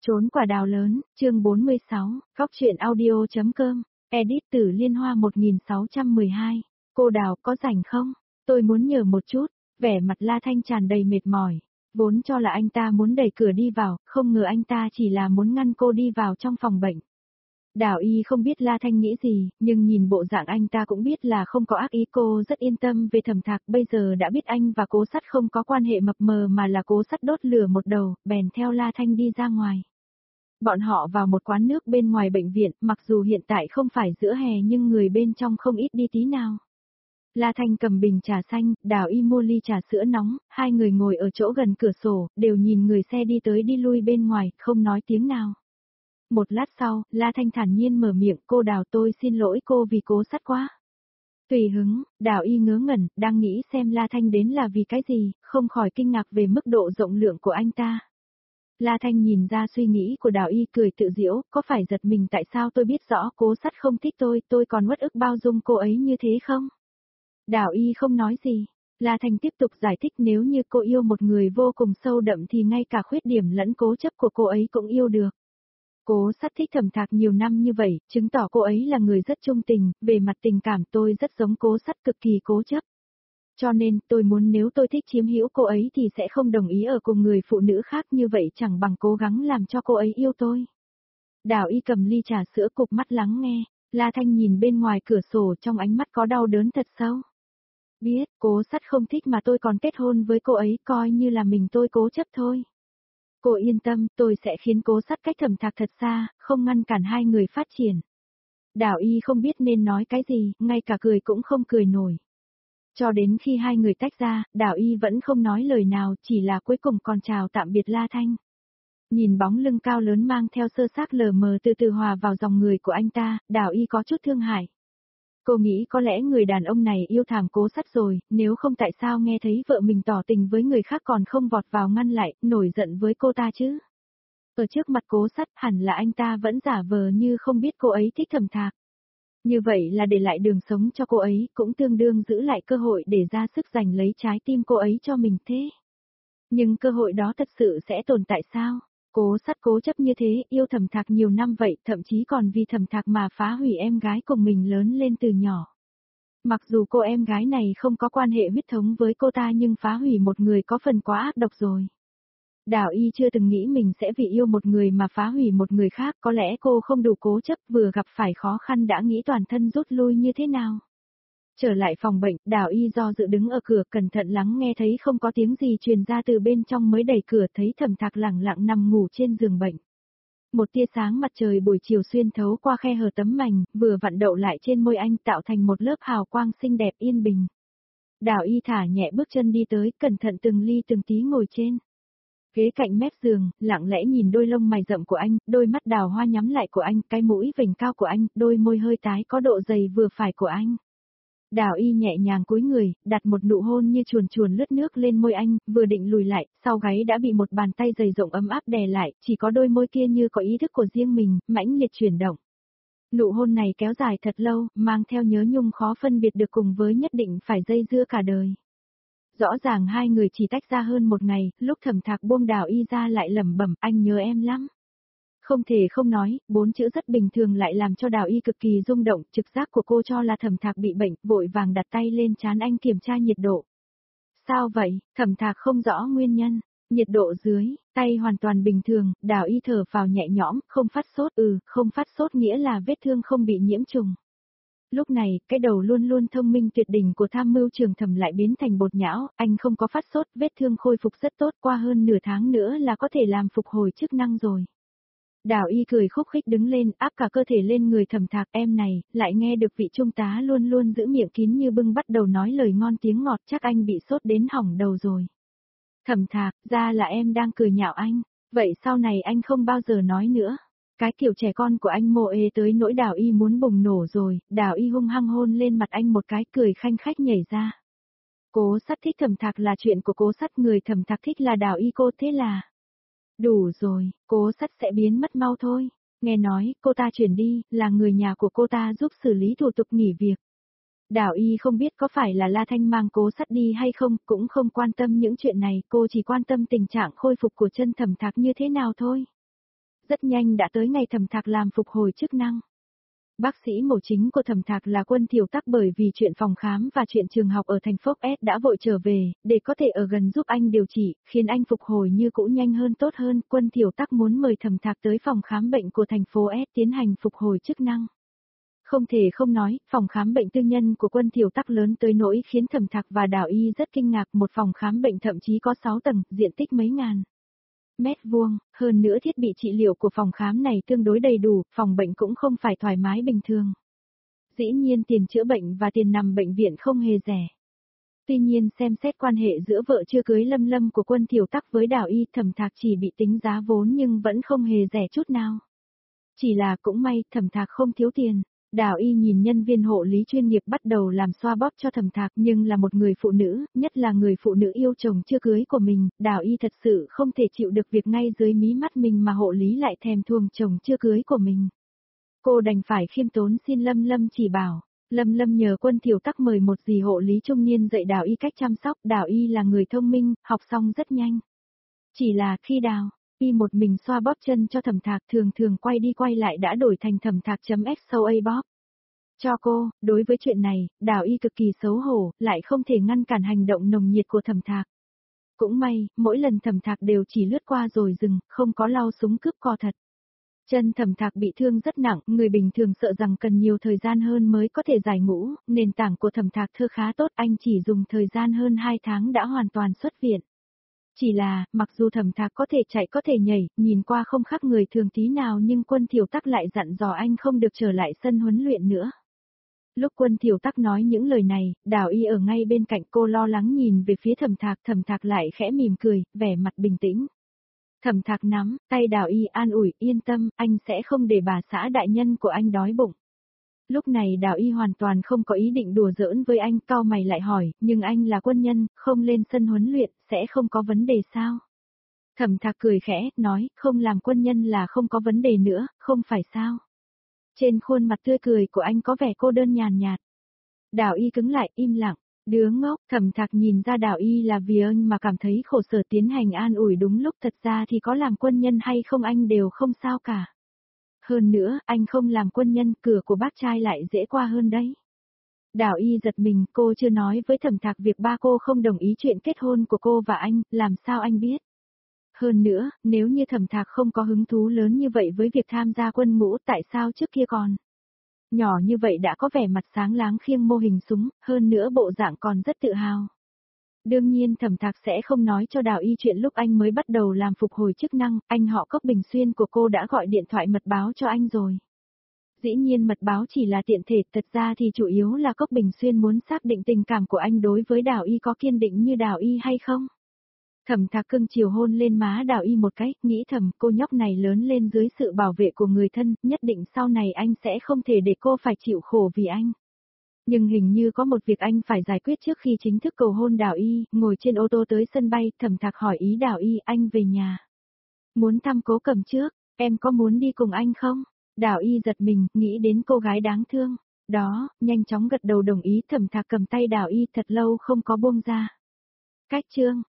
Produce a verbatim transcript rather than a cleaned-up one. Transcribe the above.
Trốn quả đào lớn, chương bốn mươi sáu, góc truyện audio.com, edit từ Liên Hoa một nghìn sáu trăm mười hai. Cô Đào có rảnh không? Tôi muốn nhờ một chút, vẻ mặt La Thanh tràn đầy mệt mỏi. Vốn cho là anh ta muốn đẩy cửa đi vào, không ngờ anh ta chỉ là muốn ngăn cô đi vào trong phòng bệnh. Đào Y không biết La Thanh nghĩ gì, nhưng nhìn bộ dạng anh ta cũng biết là không có ác ý. Cô rất yên tâm về Thẩm Thạc, bây giờ đã biết anh và Cố Sắt không có quan hệ mập mờ mà là Cố Sắt đốt lửa một đầu, bèn theo La Thanh đi ra ngoài. Bọn họ vào một quán nước bên ngoài bệnh viện, mặc dù hiện tại không phải giữa hè nhưng người bên trong không ít đi tí nào. La Thanh cầm bình trà xanh, Đào Y mua ly trà sữa nóng, hai người ngồi ở chỗ gần cửa sổ, đều nhìn người xe đi tới đi lui bên ngoài, không nói tiếng nào. Một lát sau, La Thanh thản nhiên mở miệng, cô Đào, tôi xin lỗi cô vì Cố Sắt quá. Tùy hứng, Đào Y ngớ ngẩn, đang nghĩ xem La Thanh đến là vì cái gì, không khỏi kinh ngạc về mức độ rộng lượng của anh ta. La Thanh nhìn ra suy nghĩ của Đào Y, cười tự giễu, có phải giật mình tại sao tôi biết rõ Cố Sắt không thích tôi, tôi còn uất ức bao dung cô ấy như thế không? Đào Y không nói gì. La Thanh tiếp tục giải thích, nếu như cô yêu một người vô cùng sâu đậm thì ngay cả khuyết điểm lẫn cố chấp của cô ấy cũng yêu được. Cố Sắt thích Thẩm Thạc nhiều năm như vậy, chứng tỏ cô ấy là người rất trung tình, về mặt tình cảm tôi rất giống Cố Sắt, cực kỳ cố chấp. Cho nên, tôi muốn nếu tôi thích chiếm hữu cô ấy thì sẽ không đồng ý ở cùng người phụ nữ khác, như vậy chẳng bằng cố gắng làm cho cô ấy yêu tôi. Đào Y cầm ly trà sữa, cụp mắt lắng nghe. La Thanh nhìn bên ngoài cửa sổ, trong ánh mắt có đau đớn thật sâu. Biết, Cố Sắt không thích mà tôi còn kết hôn với cô ấy, coi như là mình tôi cố chấp thôi. Cô yên tâm, tôi sẽ khiến Cố Sắt cách Thẩm Thạc thật xa, không ngăn cản hai người phát triển. Đào Y không biết nên nói cái gì, ngay cả cười cũng không cười nổi. Cho đến khi hai người tách ra, Đào Y vẫn không nói lời nào, chỉ là cuối cùng còn chào tạm biệt La Thanh. Nhìn bóng lưng cao lớn mang theo sơ xác lờ mờ từ từ hòa vào dòng người của anh ta, Đào Y có chút thương hại. Cô nghĩ có lẽ người đàn ông này yêu thảm Cố Sắt rồi, nếu không tại sao nghe thấy vợ mình tỏ tình với người khác còn không vọt vào ngăn lại, nổi giận với cô ta chứ. Ở trước mặt Cố Sắt hẳn là anh ta vẫn giả vờ như không biết cô ấy thích Thẩm Thạc. Như vậy là để lại đường sống cho cô ấy, cũng tương đương giữ lại cơ hội để ra sức giành lấy trái tim cô ấy cho mình thế. Nhưng cơ hội đó thật sự sẽ tồn tại sao? Cố Sắt cố chấp như thế, yêu Thẩm Thạc nhiều năm vậy, thậm chí còn vì Thẩm Thạc mà phá hủy em gái cùng mình lớn lên từ nhỏ. Mặc dù cô em gái này không có quan hệ huyết thống với cô ta nhưng phá hủy một người có phần quá ác độc rồi. Đào Y chưa từng nghĩ mình sẽ vì yêu một người mà phá hủy một người khác, có lẽ cô không đủ cố chấp, vừa gặp phải khó khăn đã nghĩ toàn thân rút lui như thế nào. Trở lại phòng bệnh, Đào Y do dự đứng ở cửa, cẩn thận lắng nghe thấy không có tiếng gì truyền ra từ bên trong mới đẩy cửa, thấy Thẩm Thạc lẳng lặng nằm ngủ trên giường bệnh. Một tia sáng mặt trời buổi chiều xuyên thấu qua khe hở tấm mành, vừa vặn đậu lại trên môi anh, tạo thành một lớp hào quang xinh đẹp yên bình. Đào Y thả nhẹ bước chân đi tới, cẩn thận từng ly từng tí ngồi trên ghế cạnh mép giường, lặng lẽ nhìn đôi lông mày rậm của anh, đôi mắt đào hoa nhắm lại của anh, cái mũi vểnh cao của anh, đôi môi hơi tái có độ dày vừa phải của anh. Đào Y nhẹ nhàng cúi người, đặt một nụ hôn như chuồn chuồn lướt nước lên môi anh, vừa định lùi lại, sau gáy đã bị một bàn tay dày rộng ấm áp đè lại, chỉ có đôi môi kia như có ý thức của riêng mình, mãnh liệt chuyển động. Nụ hôn này kéo dài thật lâu, mang theo nhớ nhung khó phân biệt được cùng với nhất định phải dây dưa cả đời. Rõ ràng hai người chỉ tách ra hơn một ngày, lúc Thẩm Thạc buông Đào Y ra lại lẩm bẩm, anh nhớ em lắm. Không thể không nói, bốn chữ rất bình thường lại làm cho Đào Y cực kỳ rung động, trực giác của cô cho là Thẩm Thạc bị bệnh, vội vàng đặt tay lên trán anh kiểm tra nhiệt độ. Sao vậy? Thẩm Thạc không rõ nguyên nhân. Nhiệt độ dưới, tay hoàn toàn bình thường, Đào Y thở vào nhẹ nhõm, không phát sốt, ừ, không phát sốt nghĩa là vết thương không bị nhiễm trùng. Lúc này, cái đầu luôn luôn thông minh tuyệt đỉnh của tham mưu trưởng Thẩm lại biến thành bột nhão, anh không có phát sốt, vết thương khôi phục rất tốt, qua hơn nửa tháng nữa là có thể làm phục hồi chức năng rồi. Đào Y cười khúc khích đứng lên, áp cả cơ thể lên người Thẩm Thạc, em này, lại nghe được vị trung tá luôn luôn giữ miệng kín như bưng bắt đầu nói lời ngon tiếng ngọt, chắc anh bị sốt đến hỏng đầu rồi. Thẩm Thạc, ra là em đang cười nhạo anh, vậy sau này anh không bao giờ nói nữa. Cái kiểu trẻ con của anh mô ê tới nỗi Đào Y muốn bùng nổ rồi, Đào Y hung hăng hôn lên mặt anh một cái, cười khanh khách nhảy ra. Cố Sắt thích Thẩm Thạc là chuyện của Cố Sắt, người Thẩm Thạc thích là Đào Y, cô thế là... Đủ rồi, Cố Sắt sẽ biến mất mau thôi. Nghe nói, cô ta chuyển đi, là người nhà của cô ta giúp xử lý thủ tục nghỉ việc. Đào Y không biết có phải là La Thanh mang Cố Sắt đi hay không, cũng không quan tâm những chuyện này, cô chỉ quan tâm tình trạng khôi phục của chân Thẩm Thạc như thế nào thôi. Rất nhanh đã tới ngày Thẩm Thạc làm phục hồi chức năng. Bác sĩ mổ chính của Thẩm Thạc là Quân Thiểu Tắc, bởi vì chuyện phòng khám và chuyện trường học ở thành phố S đã vội trở về, để có thể ở gần giúp anh điều trị, khiến anh phục hồi như cũ nhanh hơn tốt hơn. Quân Thiểu Tắc muốn mời Thẩm Thạc tới phòng khám bệnh của thành phố S tiến hành phục hồi chức năng. Không thể không nói, phòng khám bệnh tư nhân của Quân Thiểu Tắc lớn tới nỗi khiến Thẩm Thạc và Đào Y rất kinh ngạc. Một phòng khám bệnh thậm chí có sáu tầng, diện tích mấy ngàn mét vuông, hơn nữa thiết bị trị liệu của phòng khám này tương đối đầy đủ, phòng bệnh cũng không phải thoải mái bình thường. Dĩ nhiên tiền chữa bệnh và tiền nằm bệnh viện không hề rẻ. Tuy nhiên xem xét quan hệ giữa vợ chưa cưới Lâm Lâm của Quân Thiểu Tắc với Đào Y, Thẩm Thạc chỉ bị tính giá vốn nhưng vẫn không hề rẻ chút nào. Chỉ là cũng may, Thẩm Thạc không thiếu tiền. Đào Y nhìn nhân viên hộ lý chuyên nghiệp bắt đầu làm xoa bóp cho Thẩm Thạc, nhưng là một người phụ nữ, nhất là người phụ nữ yêu chồng chưa cưới của mình, Đào Y thật sự không thể chịu được việc ngay dưới mí mắt mình mà hộ lý lại thèm thuồng chồng chưa cưới của mình. Cô đành phải khiêm tốn xin Lâm Lâm chỉ bảo. Lâm Lâm nhờ Quân Thiểu Tắc mời một dì hộ lý trung niên dạy Đào Y cách chăm sóc. Đào Y là người thông minh, học xong rất nhanh. Chỉ là khi Đào Y một mình xoa bóp chân cho Thẩm Thạc, thường thường quay đi quay lại đã đổi thành Thẩm Thạc.xoa bóp cho cô. Đối với chuyện này, Đào Y cực kỳ xấu hổ, lại không thể ngăn cản hành động nồng nhiệt của Thẩm Thạc. Cũng may, mỗi lần Thẩm Thạc đều chỉ lướt qua rồi dừng, không có lau súng cướp co thật. Chân Thẩm Thạc bị thương rất nặng, người bình thường sợ rằng cần nhiều thời gian hơn mới có thể giải ngũ, nền tảng của Thẩm Thạc thơ khá tốt, anh chỉ dùng thời gian hơn hai tháng đã hoàn toàn xuất viện. Chỉ là, mặc dù Thẩm Thạc có thể chạy có thể nhảy, nhìn qua không khác người thường tí nào, nhưng Quân Thiểu Tắc lại dặn dò anh không được trở lại sân huấn luyện nữa. Lúc Quân Thiểu Tắc nói những lời này, Đào Y ở ngay bên cạnh cô lo lắng nhìn về phía Thẩm Thạc, Thẩm Thạc lại khẽ mỉm cười, vẻ mặt bình tĩnh. Thẩm Thạc nắm tay Đào Y an ủi, yên tâm, anh sẽ không để bà xã đại nhân của anh đói bụng. Lúc này Đào Y hoàn toàn không có ý định đùa giỡn với anh, cau mày lại hỏi, nhưng anh là quân nhân, không lên sân huấn luyện, sẽ không có vấn đề sao? Thẩm Thạc cười khẽ, nói, không làm quân nhân là không có vấn đề nữa, không phải sao? Trên khuôn mặt tươi cười của anh có vẻ cô đơn nhàn nhạt. Đào Y cứng lại, im lặng. Đứa ngốc. Thẩm Thạc nhìn ra Đào Y là vì anh mà cảm thấy khổ sở, tiến hành an ủi đúng lúc, thật ra thì có làm quân nhân hay không anh đều không sao cả. Hơn nữa, anh không làm quân nhân, cửa của bác trai lại dễ qua hơn đấy. Đào Y giật mình, cô chưa nói với Thẩm Thạc việc ba cô không đồng ý chuyện kết hôn của cô và anh, làm sao anh biết? Hơn nữa, nếu như Thẩm Thạc không có hứng thú lớn như vậy với việc tham gia quân ngũ, tại sao trước kia còn nhỏ như vậy đã có vẻ mặt sáng láng khiêng mô hình súng, hơn nữa bộ dạng còn rất tự hào. Đương nhiên Thẩm Thạc sẽ không nói cho Đào Y chuyện lúc anh mới bắt đầu làm phục hồi chức năng, anh họ Cốc Bình Xuyên của cô đã gọi điện thoại mật báo cho anh rồi. Dĩ nhiên mật báo chỉ là tiện thể, thật ra thì chủ yếu là Cốc Bình Xuyên muốn xác định tình cảm của anh đối với Đào Y có kiên định như Đào Y hay không. Thẩm Thạc cưng chiều hôn lên má Đào Y một cái, nghĩ thầm cô nhóc này lớn lên dưới sự bảo vệ của người thân, nhất định sau này anh sẽ không thể để cô phải chịu khổ vì anh. Nhưng hình như có một việc anh phải giải quyết trước khi chính thức cầu hôn Đào Y, ngồi trên ô tô tới sân bay, Thẩm Thạc hỏi ý Đào Y, anh về nhà. Muốn thăm Cố Cẩm trước, em có muốn đi cùng anh không? Đào Y giật mình, nghĩ đến cô gái đáng thương. Đó, nhanh chóng gật đầu đồng ý. Thẩm Thạc cầm tay Đào Y thật lâu không có buông ra. Cách chương